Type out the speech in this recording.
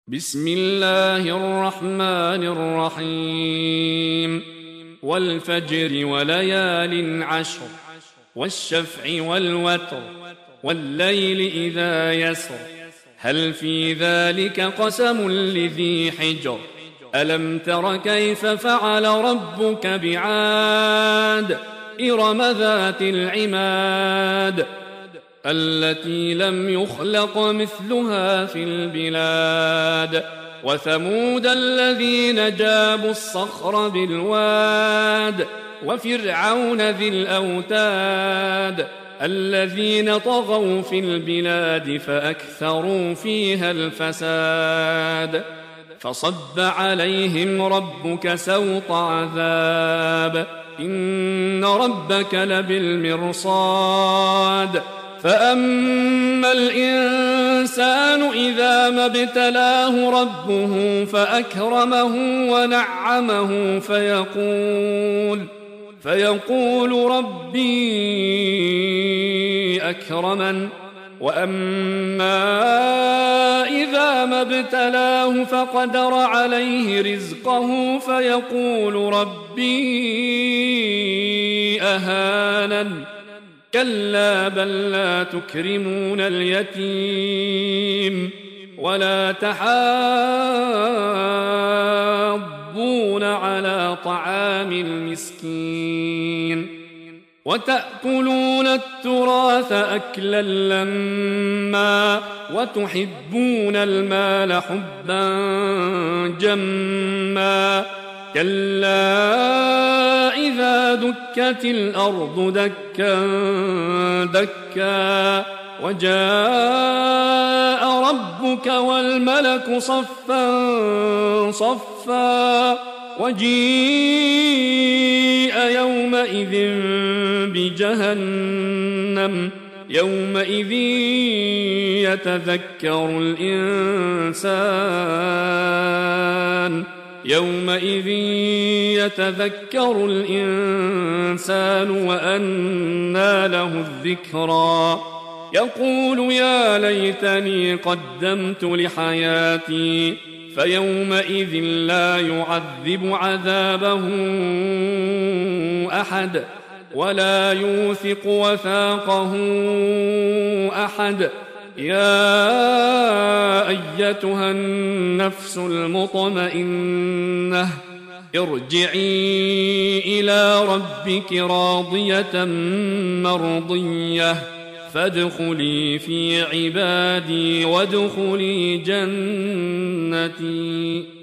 بسم الله الرحمن الرحيم والفجر وليال عشر والشفع والوتر والليل إذا يسر هل في ذلك قسم لذي حجر ألم تر كيف فعل ربك بعاد إرم ذات العماد التي لم يخلق مثلها في البلاد وثمود الذين جابوا الصخر بالواد وفرعون ذي الأوتاد الذين طغوا في البلاد فأكثروا فيها الفساد فصب عليهم ربك سوط عذاب إن ربك لبالمرصاد فأما الإنسان إذا ما ابتلاه ربه فأكرمه ونعمه فيقول ربي أكرمن وأما إذا ما ابتلاه فقدر عليه رزقه فيقول ربي أهانن كلا بل لا تكرمون اليتيم ولا تحاضون على طعام المسكين وتأكلون التراث أكلا لما وتحبون المال حبا جما كلا إذا دكت الأرض دكا دكا وجاء ربك والملك صفا صفا وجيء يومئذ بجهنم يومئذ يتذكر الإنسان وأنى له الذكرى يقول يا ليتني قدمت لحياتي فيومئذ لا يعذب عذابه أحد ولا يوثق وثاقه أحد يا أيتها النفس المطمئنة ارجعي إلى ربك راضية مرضية فادخلي في عبادي وادخلي جنتي.